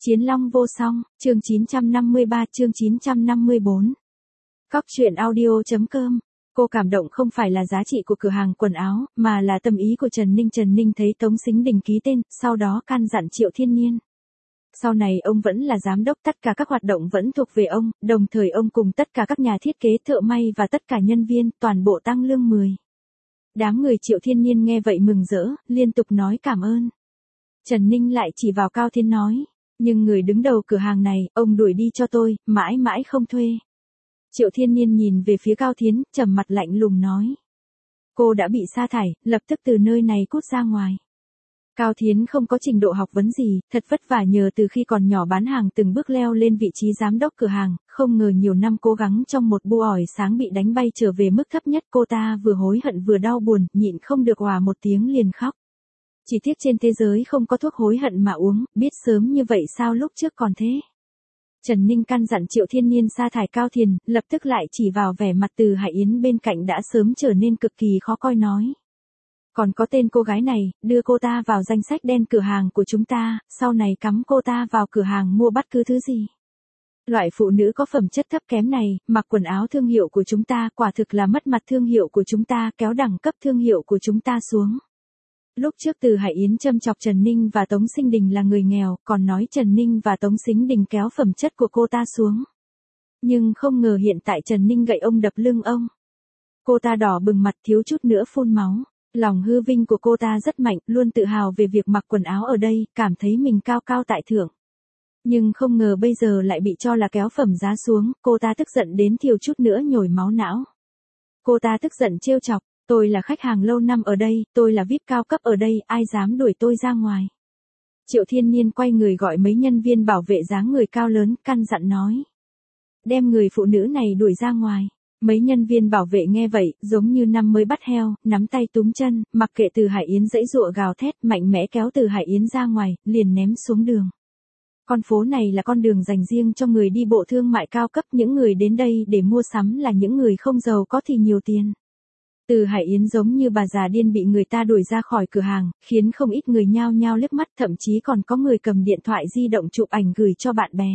Chiến Long vô song, chương 953 chương 954. Cóc truyện audio.com. Cô cảm động không phải là giá trị của cửa hàng quần áo, mà là tâm ý của Trần Ninh. Trần Ninh thấy Tống Sính Đình ký tên, sau đó căn dặn Triệu Thiên Nhiên. Sau này ông vẫn là giám đốc, tất cả các hoạt động vẫn thuộc về ông, đồng thời ông cùng tất cả các nhà thiết kế, thợ may và tất cả nhân viên, toàn bộ tăng lương 10. Đám người Triệu Thiên Nhiên nghe vậy mừng rỡ, liên tục nói cảm ơn. Trần Ninh lại chỉ vào Cao Thiên nói, nhưng người đứng đầu cửa hàng này, ông đuổi đi cho tôi, mãi mãi không thuê. Triệu Thiên Nhiên nhìn về phía Cao Thiến, trầm mặt lạnh lùng nói. Cô đã bị sa thải, lập tức từ nơi này cút ra ngoài. Cao Thiến không có trình độ học vấn gì, thật vất vả nhờ từ khi còn nhỏ bán hàng từng bước leo lên vị trí giám đốc cửa hàng, không ngờ nhiều năm cố gắng trong một bu ỏi sáng bị đánh bay trở về mức thấp nhất. Cô ta vừa hối hận vừa đau buồn, nhịn không được òa một tiếng liền khóc. Chỉ tiếc trên thế giới không có thuốc hối hận mà uống, biết sớm như vậy sao lúc trước còn thế. Trần Ninh căn dặn Triệu Thiên Nhiên sa thải Cao Thiền, lập tức lại chỉ vào vẻ mặt Từ Hải Yến bên cạnh đã sớm trở nên cực kỳ khó coi nói. Còn có tên cô gái này, đưa cô ta vào danh sách đen cửa hàng của chúng ta, sau này cắm cô ta vào cửa hàng mua bất cứ thứ gì. Loại phụ nữ có phẩm chất thấp kém này, mặc quần áo thương hiệu của chúng ta, quả thực là mất mặt thương hiệu của chúng ta, kéo đẳng cấp thương hiệu của chúng ta xuống. Lúc trước Từ Hải Yến châm chọc Trần Ninh và Tống Sính Đình là người nghèo, còn nói Trần Ninh và Tống Sính Đình kéo phẩm chất của cô ta xuống. Nhưng không ngờ hiện tại Trần Ninh gậy ông đập lưng ông. Cô ta đỏ bừng mặt thiếu chút nữa phun máu. Lòng hư vinh của cô ta rất mạnh, luôn tự hào về việc mặc quần áo ở đây, cảm thấy mình cao cao tại thượng. Nhưng không ngờ bây giờ lại bị cho là kéo phẩm giá xuống, cô ta tức giận đến thiếu chút nữa nhồi máu não. Cô ta tức giận trêu chọc. Tôi là khách hàng lâu năm ở đây, tôi là VIP cao cấp ở đây, ai dám đuổi tôi ra ngoài. Triệu Thiên Nhiên quay người gọi mấy nhân viên bảo vệ dáng người cao lớn, căn dặn nói. Đem người phụ nữ này đuổi ra ngoài. Mấy nhân viên bảo vệ nghe vậy, giống như năm mới bắt heo, nắm tay túm chân, mặc kệ Từ Hải Yến giãy giụa gào thét, mạnh mẽ kéo Từ Hải Yến ra ngoài, liền ném xuống đường. Con phố này là con đường dành riêng cho người đi bộ thương mại cao cấp, những người đến đây để mua sắm là những người không giàu có thì nhiều tiền. Từ Hải Yến giống như bà già điên bị người ta đuổi ra khỏi cửa hàng, khiến không ít người nhao nhao liếc mắt, thậm chí còn có người cầm điện thoại di động chụp ảnh gửi cho bạn bè.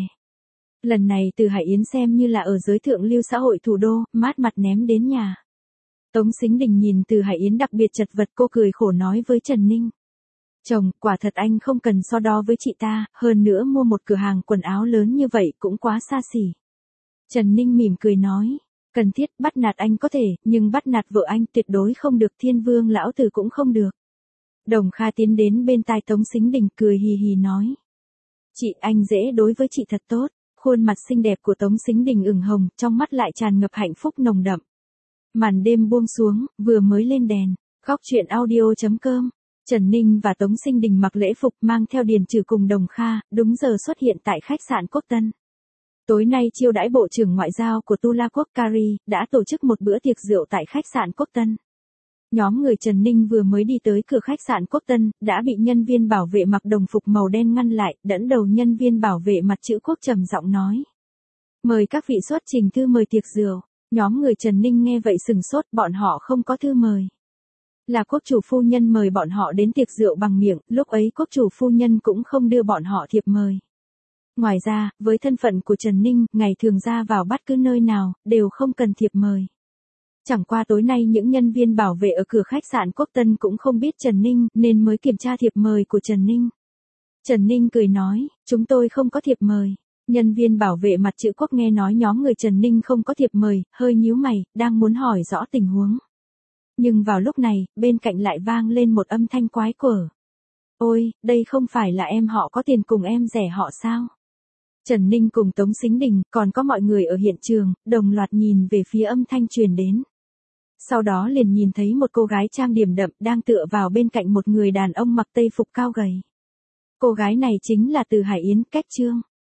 Lần này Từ Hải Yến xem như là ở giới thượng lưu xã hội thủ đô, mát mặt ném đến nhà. Tống Sính Đình nhìn Từ Hải Yến đặc biệt chật vật, cô cười khổ nói với Trần Ninh. Chồng, quả thật anh không cần so đo với chị ta, hơn nữa mua một cửa hàng quần áo lớn như vậy cũng quá xa xỉ. Trần Ninh mỉm cười nói. Cần thiết bắt nạt anh có thể, nhưng bắt nạt vợ anh tuyệt đối không được, Thiên Vương lão tử cũng không được. Đồng Kha tiến đến bên tai Tống Sính Đình cười hì hì nói. Chị, anh dễ đối với chị thật tốt. Khuôn mặt xinh đẹp của Tống Sính Đình ửng hồng, trong mắt lại tràn ngập hạnh phúc nồng đậm. Màn đêm buông xuống, vừa mới lên đèn. Cóc truyện audio.com. Trần Ninh và Tống Sính Đình mặc lễ phục mang theo Điền Trừ cùng Đồng Kha, đúng giờ xuất hiện tại khách sạn Cốt Tân. Tối nay chiêu đãi Bộ trưởng Ngoại giao của Tula Quốc Kari, đã tổ chức một bữa tiệc rượu tại khách sạn Cốt Tân. Nhóm người Trần Ninh vừa mới đi tới cửa khách sạn Cốt Tân, đã bị nhân viên bảo vệ mặc đồng phục màu đen ngăn lại, dẫn đầu nhân viên bảo vệ mặt chữ quốc trầm giọng nói. Mời các vị xuất trình thư mời tiệc rượu. Nhóm người Trần Ninh nghe vậy sừng sốt, bọn họ không có thư mời. Là quốc chủ phu nhân mời bọn họ đến tiệc rượu bằng miệng, lúc ấy quốc chủ phu nhân cũng không đưa bọn họ thiệp mời. Ngoài ra, với thân phận của Trần Ninh, ngày thường ra vào bất cứ nơi nào, đều không cần thiệp mời. Chẳng qua tối nay những nhân viên bảo vệ ở cửa khách sạn Quốc Tân cũng không biết Trần Ninh, nên mới kiểm tra thiệp mời của Trần Ninh. Trần Ninh cười nói, chúng tôi không có thiệp mời. Nhân viên bảo vệ mặt chữ quốc nghe nói nhóm người Trần Ninh không có thiệp mời, hơi nhíu mày, đang muốn hỏi rõ tình huống. Nhưng vào lúc này, bên cạnh lại vang lên một âm thanh quái quở. Ôi, đây không phải là em họ có tiền cùng em rẻ họ sao? Trần Ninh cùng Tống Sính Đình, còn có mọi người ở hiện trường, đồng loạt nhìn về phía âm thanh truyền đến. Sau đó liền nhìn thấy một cô gái trang điểm đậm đang tựa vào bên cạnh một người đàn ông mặc tây phục cao gầy. Cô gái này chính là Từ Hải Yến, Cách Trương.